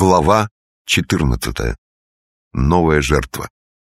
Глава 14. Новая жертва.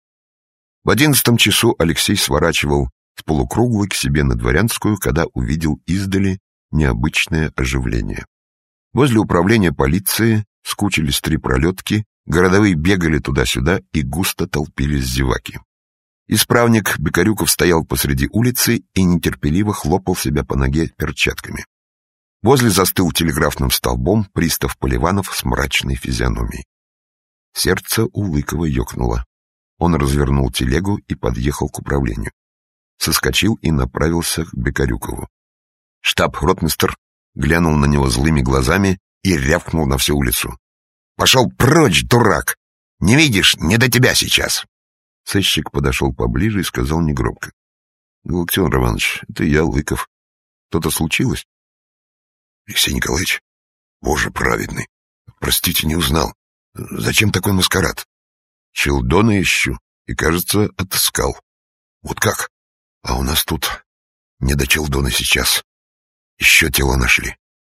В 11 часу Алексей сворачивал с Полукруглой к себе на Дворянскую, когда увидел издали необычное оживление. Возле управления полиции скучились 3 пролетки, городовые бегали туда-сюда и густо толпились зеваки. Исправник Бекарюков стоял посреди улицы и нетерпеливо хлопал себя по ноге перчатками. Возле застыл телеграфным столбом пристав Поливанов с мрачной физиономией. Сердце у Лыкова ёкнуло. Он развернул телегу и подъехал к управлению. Соскочил и направился к Бекарюкову. Штаб-ротмистр глянул на него злыми глазами и рявкнул на всю улицу. «Пошел прочь, дурак! Не видишь, не до тебя сейчас!» Сыщик подошел поближе и сказал негромко. «Галактион Романович, это я, Лыков. Что-то случилось?» «Алексей Николаевич, Боже праведный, простите, не узнал. Зачем такой маскарад?» «Челдона ищу и, кажется, отыскал». «Вот как? А у нас тут не до Челдона сейчас. Еще тело нашли».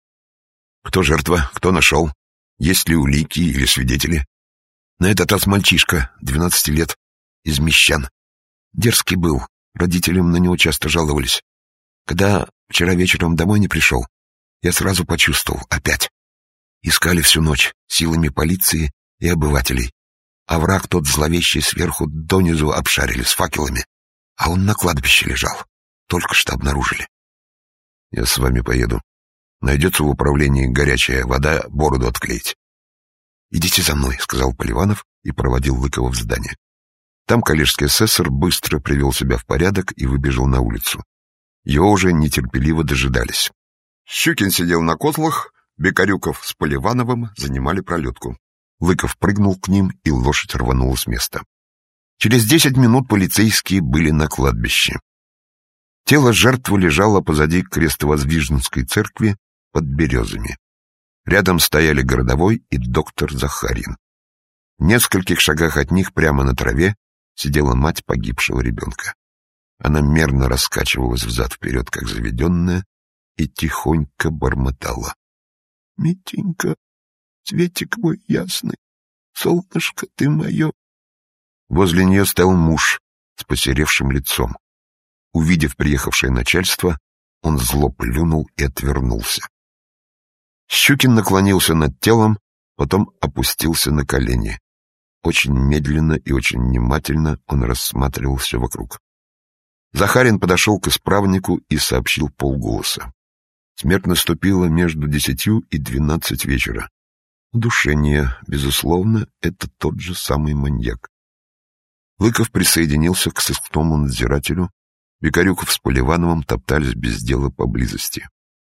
«Кто жертва? Кто нашел? Есть ли улики или свидетели?» «На этот раз мальчишка, 12 лет, из Мещан. Дерзкий был, родителям на него часто жаловались. Когда вчера вечером домой не пришел, я сразу почувствовал, опять. Искали всю ночь силами полиции и обывателей. А враг тот зловещий сверху донизу обшарили с факелами. А он на кладбище лежал. Только что обнаружили». «Я с вами поеду. Найдется в управлении горячая вода, бороду отклеить». «Идите за мной», — сказал Поливанов и проводил Лыкова в здание. Там коллежский асессор быстро привел себя в порядок и выбежал на улицу. Его уже нетерпеливо дожидались. Щукин сидел на котлах, Бекарюков с Поливановым занимали пролетку. Лыков прыгнул к ним, и лошадь рванула с места. Через 10 минут полицейские были на кладбище. Тело жертвы лежало позади Крестовоздвиженской церкви под березами. Рядом стояли городовой и доктор Захарин. В нескольких шагах от них прямо на траве сидела мать погибшего ребенка. Она мерно раскачивалась взад-вперед, как заведенная, и тихонько бормотала. «Митенька, цветик мой ясный, солнышко ты мое». Возле нее стоял муж с посеревшим лицом. Увидев приехавшее начальство, он зло плюнул и отвернулся. Щукин наклонился над телом, потом опустился на колени. Очень медленно и очень внимательно он рассматривал все вокруг. Захарин подошел к исправнику и сообщил полголоса. Смерть наступила между 10 и 12 вечера. Удушение, безусловно, это тот же самый маньяк. Лыков присоединился к сыскному надзирателю. Бекарюков с Поливановым топтались без дела поблизости.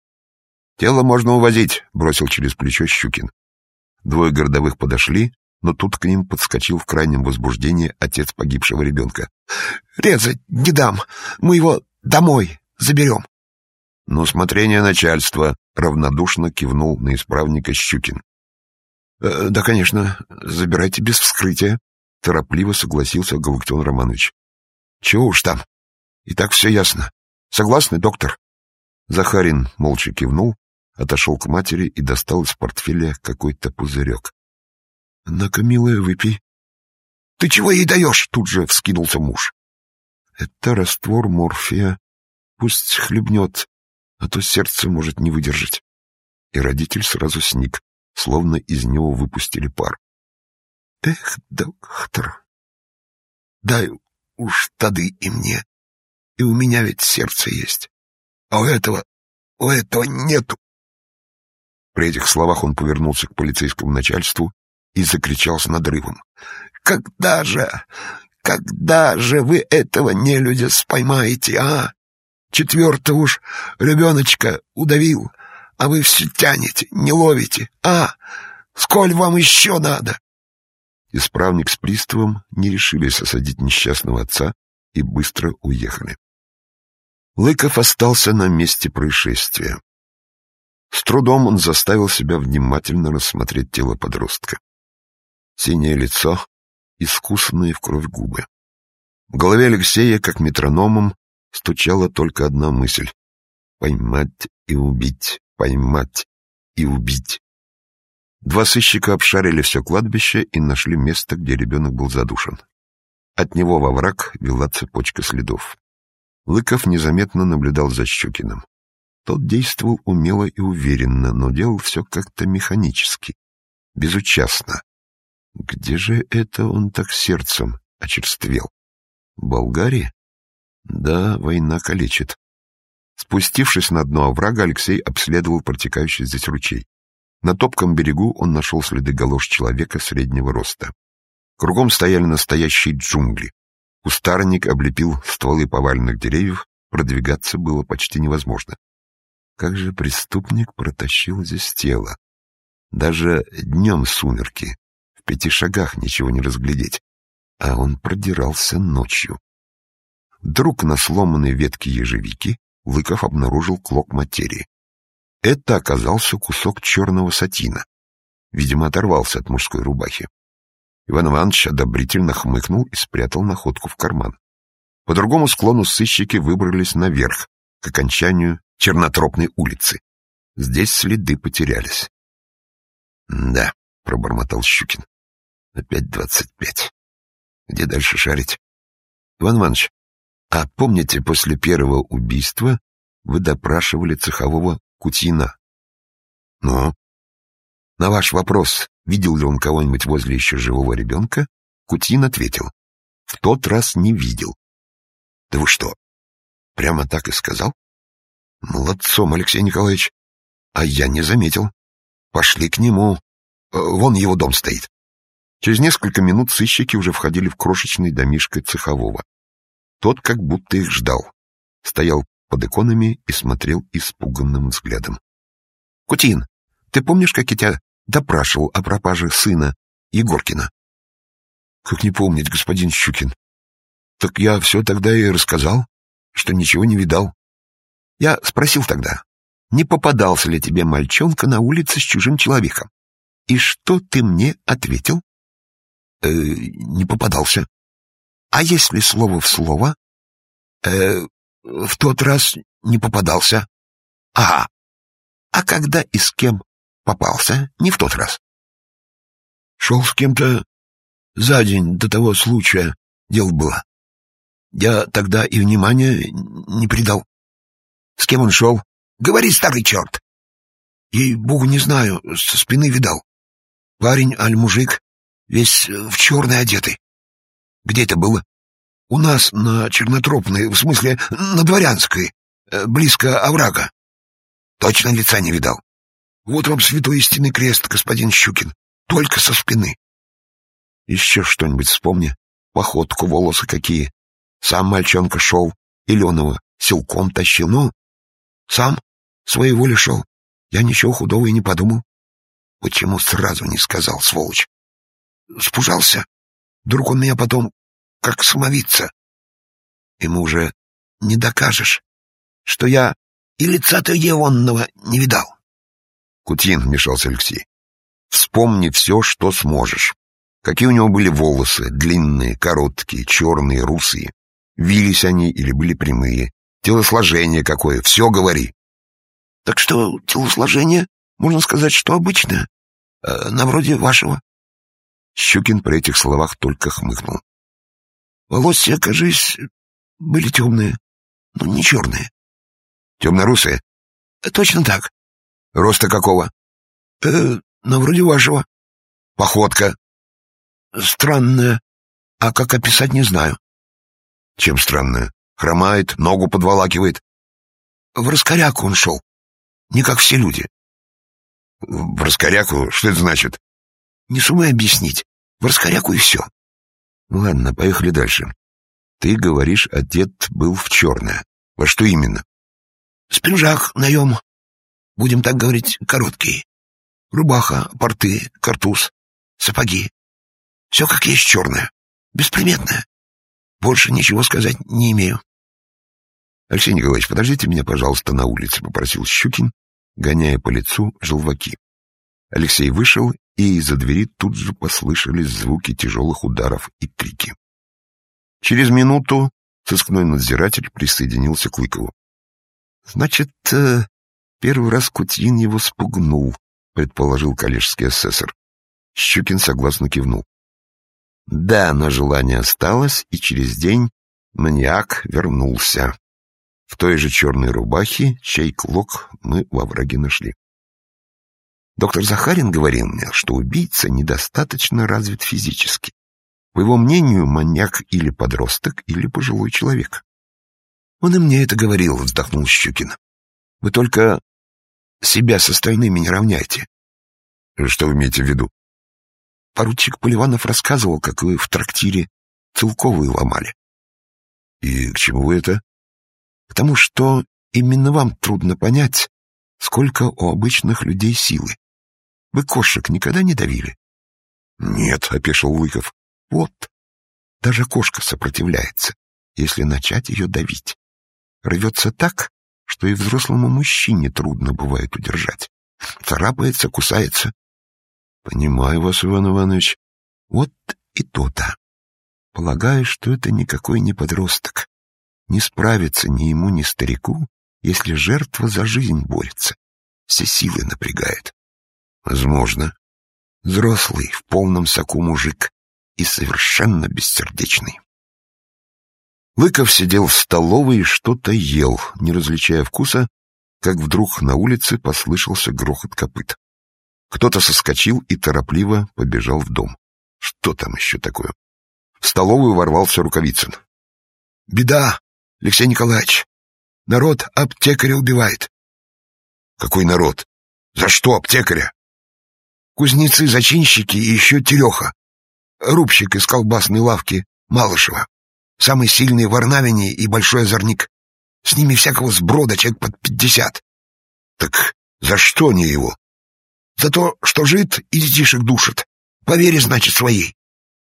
«Тело можно увозить», — бросил через плечо Щукин. 2 городовых подошли, но тут к ним подскочил в крайнем возбуждении отец погибшего ребенка. «Резать не дам, мы его домой заберем». «На усмотрение начальства», — равнодушно кивнул на исправника Щукин. «Да, конечно, забирайте без вскрытия», — торопливо согласился Галактион Романович. «Чего уж там, и так все ясно. Согласны, доктор?» Захарин молча кивнул, отошел к матери и достал из портфеля какой-то пузырек. «На-ка, милая, выпей». «Ты чего ей даешь?» — тут же вскинулся муж. «Это раствор морфия. Пусть хлебнет, а то сердце может не выдержать». И родитель сразу сник, словно из него выпустили пар. «Эх, доктор, дай уж тады и мне. И у меня ведь сердце есть. А у этого нету». При этих словах он повернулся к полицейскому начальству и закричал с надрывом. Когда же вы этого нелюдя споймаете, а? 4-го уж ребеночка удавил, а вы все тянете, не ловите, а? Сколь вам еще надо?» Исправник с приставом не решились осадить несчастного отца и быстро уехали. Лыков остался на месте происшествия. С трудом он заставил себя внимательно рассмотреть тело подростка. Синее лицо, искусанные в кровь губы. В голове Алексея, как метрономом, стучала только одна мысль — поймать и убить, поймать и убить. Два сыщика обшарили все кладбище и нашли место, где ребенок был задушен. От него во враг вела цепочка следов. Лыков незаметно наблюдал за Щукиным. Тот действовал умело и уверенно, но делал все как-то механически, безучастно. Где же это он так сердцем очерствел? В Болгарии? Да, война калечит. Спустившись на дно оврага, Алексей обследовал протекающий здесь ручей. На топком берегу он нашел следы галош человека среднего роста. Кругом стояли настоящие джунгли. Кустарник облепил стволы поваленных деревьев, продвигаться было почти невозможно. Как же преступник протащил здесь тело? Даже днем сумерки, в 5 шагах ничего не разглядеть, а он продирался ночью. Вдруг на сломанной ветке ежевики Лыков обнаружил клок материи. Это оказался кусок черного сатина. Видимо, оторвался от мужской рубахи. Иван Иванович одобрительно хмыкнул и спрятал находку в карман. По другому склону сыщики выбрались наверх, к окончанию Чернотропной улицы. Здесь следы потерялись. — Да, — пробормотал Щукин. — Опять 25. Где дальше шарить? — Иван Иванович, а помните, после первого убийства вы допрашивали цехового Кутьина? — Ну? На ваш вопрос, видел ли он кого-нибудь возле еще живого ребенка, Кутьин ответил: в тот раз не видел. — Да вы что, прямо так и сказал? — Молодцом, Алексей Николаевич. А я не заметил. Пошли к нему. Вон его дом стоит. Через несколько минут сыщики уже входили в крошечный домишко цехового. Тот как будто их ждал. Стоял под иконами и смотрел испуганным взглядом. — Кутьин, ты помнишь, как я тебя допрашивал о пропаже сына Егоркина? — Как не помнить, господин Щукин? Так я все тогда и рассказал, что ничего не видал. Я спросил тогда, не попадался ли тебе мальчонка на улице с чужим человеком. И что ты мне ответил? Не попадался. А если слово в слово? В тот раз не попадался. А когда и с кем попался? Не в тот раз. Шел с кем-то за день до того случая, дело было. Я тогда и внимания не придал. С кем он шел? Говори, старый черт. Ей-богу, не знаю, со спины видал. Парень, аль мужик, весь в черный одетый. Где это было? У нас на Чернотропной, в смысле, на Дворянской, близко оврага. Точно лица не видал. Вот вам святой истинный крест, господин Щукин, только со спины. Еще что-нибудь вспомни. Походку, волосы какие. Сам мальчонка шел, или он его силком тащил. Ну, сам своей воле шел. Я ничего худого и не подумал. Почему сразу не сказал, сволочь? Спужался. Вдруг он меня потом как самовидца. Ему уже не докажешь, что я и лица-то егонного не видал. Кутьин, вмешался Алексей, вспомни все, что сможешь. Какие у него были волосы, длинные, короткие, черные, русые. Вились они или были прямые. Телосложение какое, все говори. Так что телосложение, можно сказать, что обычное, на вроде вашего. Щукин при этих словах только хмыкнул. Волосы, кажись, были темные, но не черные. Темно-русые? Точно так. Роста какого? На вроде вашего. Походка? Странная. А как описать, не знаю. Чем странная? Хромает, ногу подволакивает. В раскоряку он шел. Не как все люди. В раскоряку? Что это значит? Не сумею объяснить. В раскоряку и все. Ладно, поехали дальше. Ты говоришь, одет был в черное. Во что именно? Спинжак, наем. Будем так говорить, короткий. Рубаха, порты, картуз, сапоги. Все как есть черное. Бесприметное. Больше ничего сказать не имею. Алексей Николаевич, подождите меня, пожалуйста, на улице, попросил Щукин, гоняя по лицу желваки. Алексей вышел, и из-за двери тут же послышались звуки тяжелых ударов и крики. Через минуту сыскной надзиратель присоединился к Лыкову. — Значит, первый раз Кутьин его спугнул, — предположил коллежский асессор. Щукин согласно кивнул. Да, но желание осталось, и через день маньяк вернулся. В той же черной рубахе, чей клок мы во враге нашли. Доктор Захарин говорил мне, что убийца недостаточно развит физически. По его мнению, маньяк или подросток, или пожилой человек. Он и мне это говорил, вздохнул Щукин. Вы только себя с остальными не равняйте. Что вы имеете в виду? Поручик Поливанов рассказывал, как вы в трактире целковые ломали. И к чему вы это? К тому, что именно вам трудно понять, сколько у обычных людей силы. Вы кошек никогда не давили? Нет, опешил Лыков. Вот, даже кошка сопротивляется, если начать ее давить. Рвется так, что и взрослому мужчине трудно бывает удержать. Царапается, кусается. Понимаю вас, Иван Иванович. Вот и то-то. Полагаю, что это никакой не подросток. Не справится ни ему, ни старику, если жертва за жизнь борется. Все силы напрягает. Возможно. Взрослый, в полном соку мужик и совершенно бессердечный. Лыков сидел в столовой и что-то ел, не различая вкуса, как вдруг на улице послышался грохот копыт. Кто-то соскочил и торопливо побежал в дом. Что там еще такое? В столовую ворвался Рукавицын. «Беда, Алексей Николаевич! Народ аптекаря убивает!» «Какой народ? За что аптекаря?» «Кузнецы, зачинщики и еще Тереха, рубщик из колбасной лавки Малышева. Самый сильный в Арнавине и большой озорник. С ними всякого сброда человек под 50. Так за что они его? За то, что жид и детишек душит. По вере, значит, своей».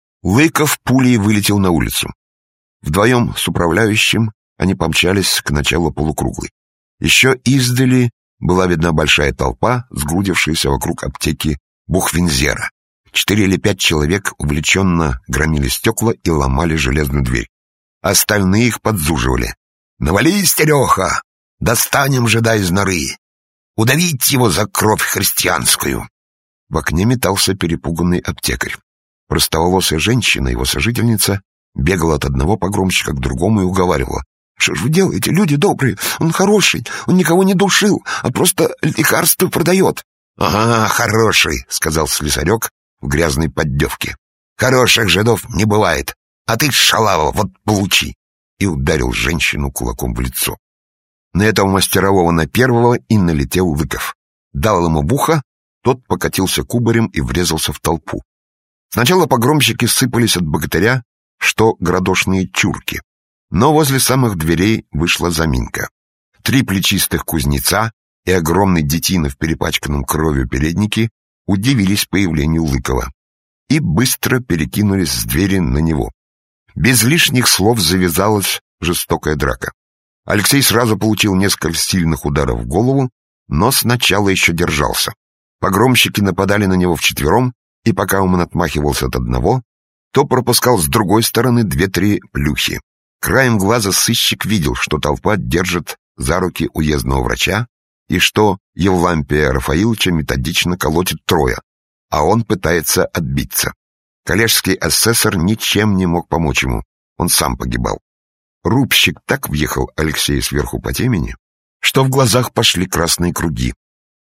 Лыков пулей вылетел на улицу. Вдвоем с управляющим они помчались к началу полукруглой. Еще издали была видна большая толпа, сгрудившаяся вокруг аптеки Бухвензера. 4 или 5 человек увлеченно громили стекла и ломали железную дверь. Остальные их подзуживали. «Навались, Тереха! Достанем жида из норы! Удавить его за кровь христианскую!» В окне метался перепуганный аптекарь. Простоволосая женщина, его сожительница, бегала от одного погромщика к другому и уговаривала. «Что ж вы делаете, люди добрые? Он хороший, он никого не душил, а просто лекарства продает». «Ага, хороший», — сказал слесарек в грязной поддевке. «Хороших жидов не бывает, а ты, шалава, вот получи!» И ударил женщину кулаком в лицо. На этого мастерового на первого и налетел Лыков. Дал ему в ухо, тот покатился кубарем и врезался в толпу. Сначала погромщики сыпались от богатыря, что градошные чурки. Но возле самых дверей вышла заминка. 3 плечистых кузнеца и огромный детина в перепачканном кровью переднике удивились появлению Лыкова и быстро перекинулись с двери на него. Без лишних слов завязалась жестокая драка. Алексей сразу получил несколько сильных ударов в голову, но сначала еще держался. Погромщики нападали на него вчетвером, и пока он отмахивался от одного, то пропускал с другой стороны 2-3 плюхи. Краем глаза сыщик видел, что толпа держит за руки уездного врача и что Евлампия Рафаиловича методично колотит трое, а он пытается отбиться. Коллежский асессор ничем не мог помочь ему, он сам погибал. Рубщик так въехал Алексею сверху по темени, что в глазах пошли красные круги.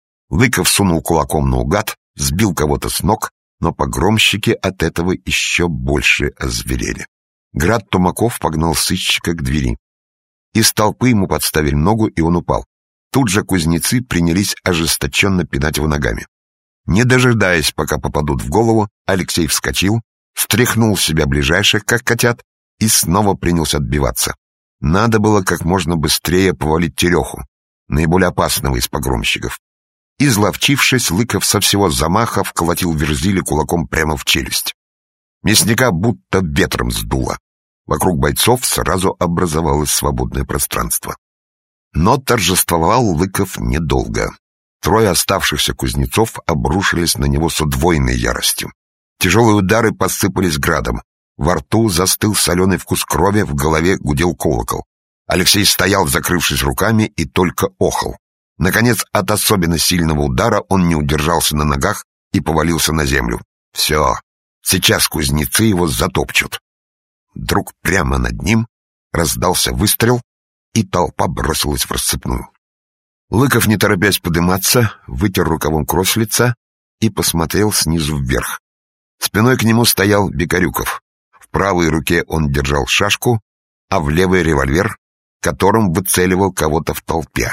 Лыков сунул кулаком наугад, сбил кого-то с ног, но погромщики от этого еще больше озверели. Град Тумаков погнал сыщика к двери. Из толпы ему подставили ногу, и он упал. Тут же кузнецы принялись ожесточенно пинать его ногами. Не дожидаясь, пока попадут в голову, Алексей вскочил, стряхнул с себя ближайших, как котят, и снова принялся отбиваться. Надо было как можно быстрее повалить Тереху, наиболее опасного из погромщиков. Изловчившись, Лыков со всего замаха вколотил Верзиле кулаком прямо в челюсть. Мясника будто ветром сдуло. Вокруг бойцов сразу образовалось свободное пространство. Но торжествовал Лыков недолго. 3 оставшихся кузнецов обрушились на него с удвоенной яростью. Тяжелые удары посыпались градом. Во рту застыл соленый вкус крови, в голове гудел колокол. Алексей стоял, закрывшись руками, и только охал. Наконец, от особенно сильного удара он не удержался на ногах и повалился на землю. Все, сейчас кузнецы его затопчут. Вдруг прямо над ним раздался выстрел, и толпа бросилась в рассыпную. Лыков, не торопясь подниматься, вытер рукавом кровь с лица и посмотрел снизу вверх. Спиной к нему стоял Бекарюков. В правой руке он держал шашку, а в левой — револьвер, которым выцеливал кого-то в толпе.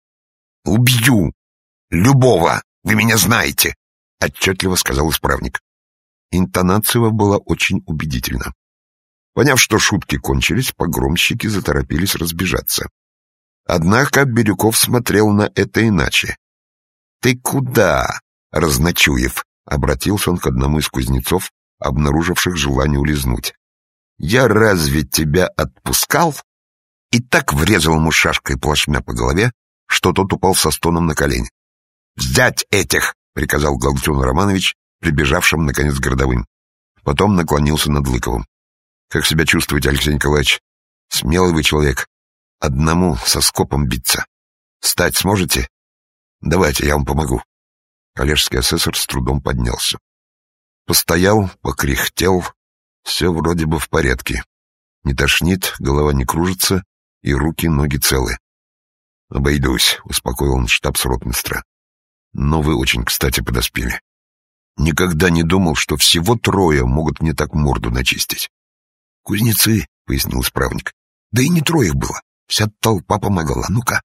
«Убью! Любого! Вы меня знаете!» — отчетливо сказал исправник. Интонация его была очень убедительна. Поняв, что шутки кончились, погромщики заторопились разбежаться. Однако Бирюков смотрел на это иначе. «Ты куда, Разночуев?» — обратился он к одному из кузнецов, обнаруживших желание улизнуть. «Я разве тебя отпускал?» И так врезал ему шашкой плашмя по голове, что тот упал со стоном на колени. «Взять этих!» — приказал Галактион Романович, прибежавшим, наконец, городовым. Потом наклонился над Лыковым. «Как себя чувствуете, Алексей Николаевич? Смелый вы человек. Одному со скопом биться. Встать сможете? Давайте, я вам помогу». Коллежский асессор с трудом поднялся. Постоял, покряхтел. Все вроде бы в порядке. Не тошнит, голова не кружится, и руки, ноги целы. «Обойдусь», — успокоил он штабс-ротмистра. «Но вы очень кстати подоспели. Никогда не думал, что всего трое могут мне так морду начистить». «Кузнецы», — пояснил исправник. «Да и не трое их было. Вся толпа помогала. Ну-ка».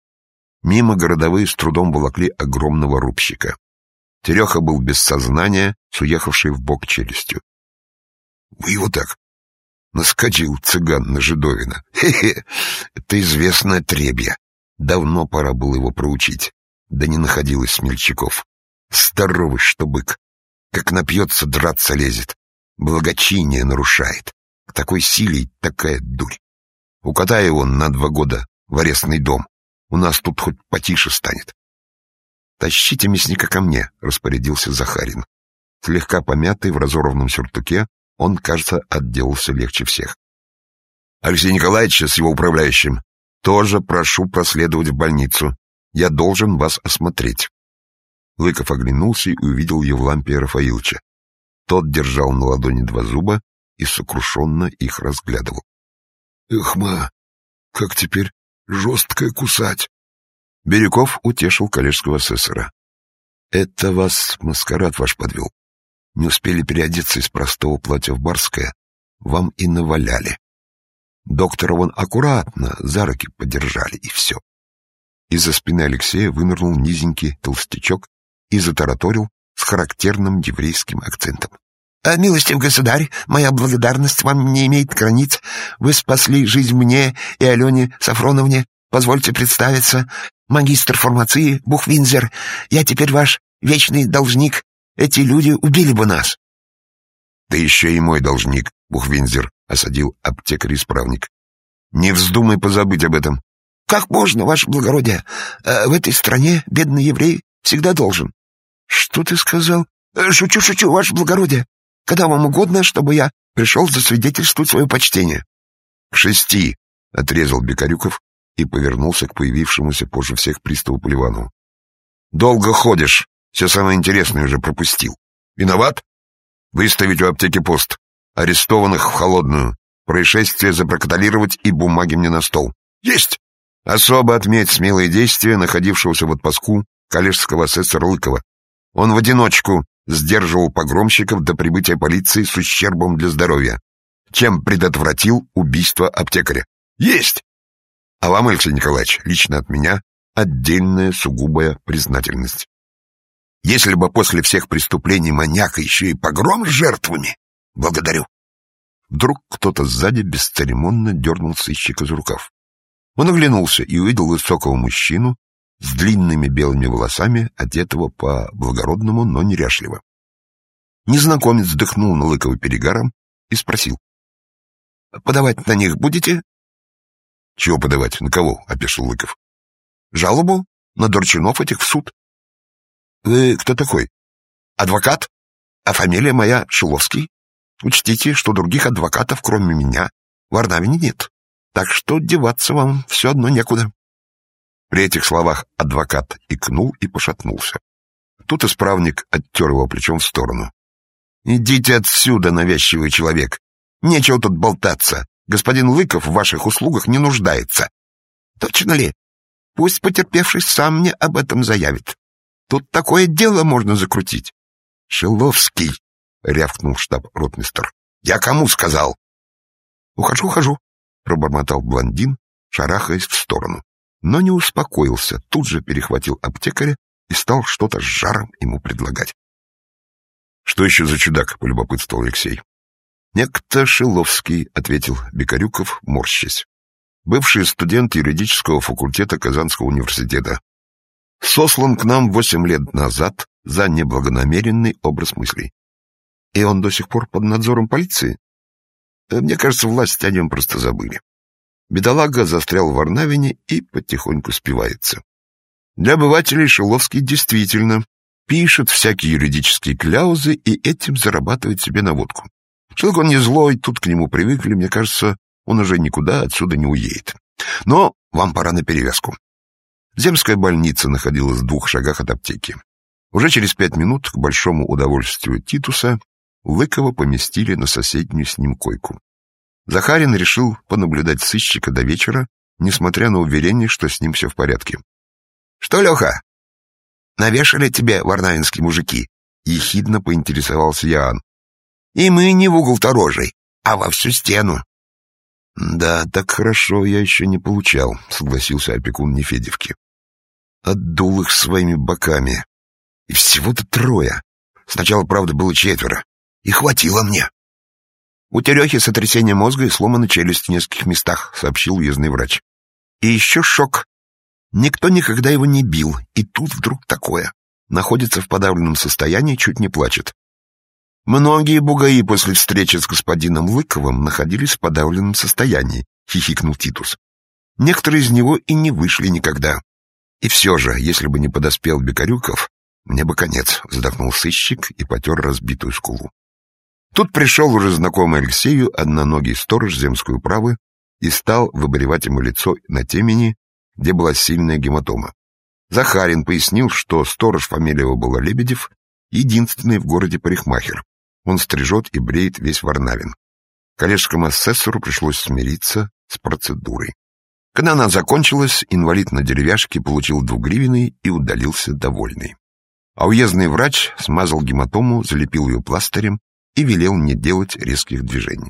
Мимо городовые с трудом волокли огромного рубщика. Тереха был без сознания, с уехавшей в бок челюстью. «Вы его так наскочил, цыган на Жидовина. Хе-хе, это известное требье. Давно пора было его проучить, да не находилось смельчаков. Здоровый, что бык. Как напьется, драться лезет. Благочиние нарушает. К такой силе и такая дурь. Укатай его на 2 года в арестный дом. У нас тут хоть потише станет». «Тащите мясника ко мне», — распорядился Захарин. Слегка помятый в разорванном сюртуке, он, кажется, отделался легче всех. «Алексей Николаевич с его управляющим тоже прошу проследовать в больницу. Я должен вас осмотреть». Лыков оглянулся и увидел Евлампия Рафаиловича. Тот держал на ладони 2 зуба и сокрушенно их разглядывал. «Эх, ма, как теперь жестко кусать!» Бирюков утешил коллежского асессора. «Это вас маскарад ваш подвел. Не успели переодеться из простого платья в барское, вам и наваляли. Доктора вон аккуратно за руки подержали, и все». Из-за спины Алексея вынырнул низенький толстячок и затараторил с характерным еврейским акцентом. «Милостив государь, моя благодарность вам не имеет границ. Вы спасли жизнь мне и Алене Сафроновне. Позвольте представиться. Магистр фармации Бухвинзер. Я теперь ваш вечный должник. Эти люди убили бы нас». «Ты еще и мой должник, Бухвинзер», — осадил аптекарь-исправник. «Не вздумай позабыть об этом». «Как можно, ваше благородие? В этой стране бедный еврей всегда должен». «Что ты сказал?» «Шучу, ваше благородие. Когда вам угодно, чтобы я пришел засвидетельствовать свое почтение». «К 6, — отрезал Бекарюков и повернулся к появившемуся позже всех приставу Поливанову. «Долго ходишь, все самое интересное уже пропустил. Виноват? Выставить у аптеки пост. Арестованных в холодную. Происшествие запротоколировать и бумаги мне на стол. Есть! Особо отметь смелые действия находившегося в отпуску коллежского асессора Лыкова. Он в одиночку сдерживал погромщиков до прибытия полиции с ущербом для здоровья, чем предотвратил убийство аптекаря. Есть! А вам, Алексей Николаевич, лично от меня отдельная сугубая признательность. Если бы после всех преступлений маньяка еще и погром с жертвами, благодарю». Вдруг кто-то сзади бесцеремонно дернул сыщика за рукав. Он оглянулся и увидел высокого мужчину с длинными белыми волосами, одетого по-благородному, но неряшливо. Незнакомец вдохнул на Лыкова перегаром и спросил: «Подавать на них будете?» «Чего подавать? На кого?» — опешил Лыков. «Жалобу на Дорчунов этих в суд». «Вы кто такой?» «Адвокат. А фамилия моя Шиловский. Учтите, что других адвокатов, кроме меня, в Арнавине нет. Так что деваться вам все одно некуда». При этих словах адвокат икнул и пошатнулся. Тут исправник оттер его плечом в сторону. «Идите отсюда, навязчивый человек! Нечего тут болтаться! Господин Лыков в ваших услугах не нуждается!» «Точно ли? Пусть потерпевший сам мне об этом заявит. Тут такое дело можно закрутить!» «Шиловский!» — рявкнул штаб-ротмистр. «Я кому сказал?» «Ухожу», — пробормотал блондин, шарахаясь в сторону. Но не успокоился, тут же перехватил аптекаря и стал что-то с жаром ему предлагать. «Что еще за чудак?» — полюбопытствовал Алексей. «Некто Шиловский», — ответил Бекарюков, морщась. «Бывший студент юридического факультета Казанского университета. Сослан к нам 8 лет назад за неблагонамеренный образ мыслей. И он до сих пор под надзором полиции? Мне кажется, власти о нем просто забыли. Бедолага застрял в Варнавине и потихоньку спивается. Для обывателей Шиловский действительно пишет всякие юридические кляузы и этим зарабатывает себе на водку. Человек он не злой, тут к нему привыкли, мне кажется, он уже никуда отсюда не уедет. Но вам пора на перевязку». Земская больница находилась в 2 шагах от аптеки. Уже через 5 минут, к большому удовольствию Титуса, Лыкова поместили на соседнюю с ним койку. Захарин решил понаблюдать сыщика до вечера, несмотря на уверение, что с ним все в порядке. «Что, Леха, навешали тебе варнавинские мужики?» — ехидно поинтересовался Иоанн. «И мы не в угол-то рожей, а во всю стену». «Да, так хорошо я еще не получал», — согласился опекун Нефедевки. «Отдул их своими боками. И всего-то 3. Сначала, правда, было 4. И хватило мне». «У Терехи сотрясение мозга и сломана челюсть в нескольких местах», — сообщил уездный врач. «И еще шок. Никто никогда его не бил, и тут вдруг такое. Находится в подавленном состоянии, чуть не плачет». «Многие бугаи после встречи с господином Лыковым находились в подавленном состоянии», — хихикнул Титус. «Некоторые из него и не вышли никогда. И все же, если бы не подоспел Бекарюков, мне бы конец», — вздохнул сыщик и потер разбитую скулу. Тут пришел уже знакомый Алексею одноногий сторож земской управы и стал выбривать ему лицо на темени, где была сильная гематома. Захарин пояснил, что сторож, фамилия его была Лебедев, единственный в городе парикмахер. Он стрижет и бреет весь Варнавин. Коллежскому асессору пришлось смириться с процедурой. Когда она закончилась, инвалид на деревяшке получил 2-гривенный и удалился довольный. А уездный врач смазал гематому, залепил ее пластырем и велел не делать резких движений.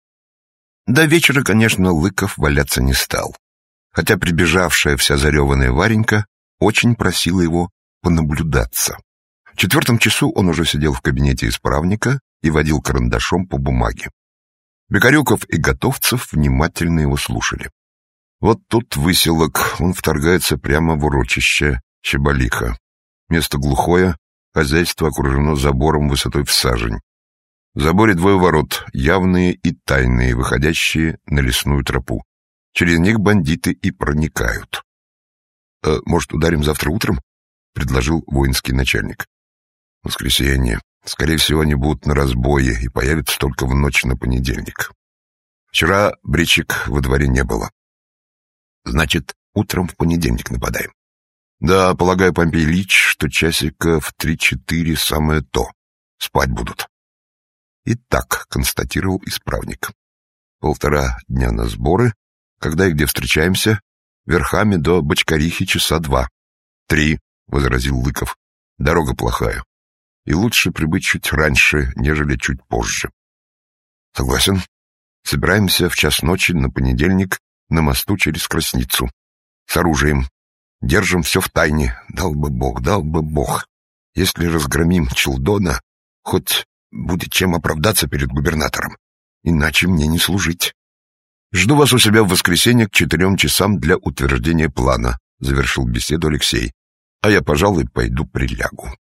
До вечера, конечно, Лыков валяться не стал, хотя прибежавшая вся зареванная Варенька очень просила его понаблюдаться. В 4 часу он уже сидел в кабинете исправника и водил карандашом по бумаге. Бекарюков и Готовцев внимательно его слушали. Вот тут выселок, он вторгается прямо в урочище Чебалиха. Место глухое, хозяйство окружено забором высотой в сажень. В заборе 2 ворот, явные и тайные, выходящие на лесную тропу. Через них бандиты и проникают. «Может, ударим завтра утром?» — предложил воинский начальник. «Воскресенье. Скорее всего, они будут на разбое и появятся только в ночь на понедельник. Вчера бричек во дворе не было. Значит, утром в понедельник нападаем. Да, полагаю, Помпей Ильич, что часика в 3-4 самое то. Спать будут». «Итак», — констатировал исправник, 1,5 дня на сборы, когда и где встречаемся, верхами до Бочкарихи часа 2. 3, — возразил Лыков, — дорога плохая, и лучше прибыть чуть раньше, нежели чуть позже. Согласен. Собираемся в 1:00 ночи на понедельник на мосту через Красницу. С оружием. Держим все в тайне. Дал бы Бог. Если разгромим Челдона, хоть будет чем оправдаться перед губернатором. Иначе мне не служить. Жду вас у себя в воскресенье к 4 часам для утверждения плана, — завершил беседу Алексей. А я, пожалуй, пойду прилягу.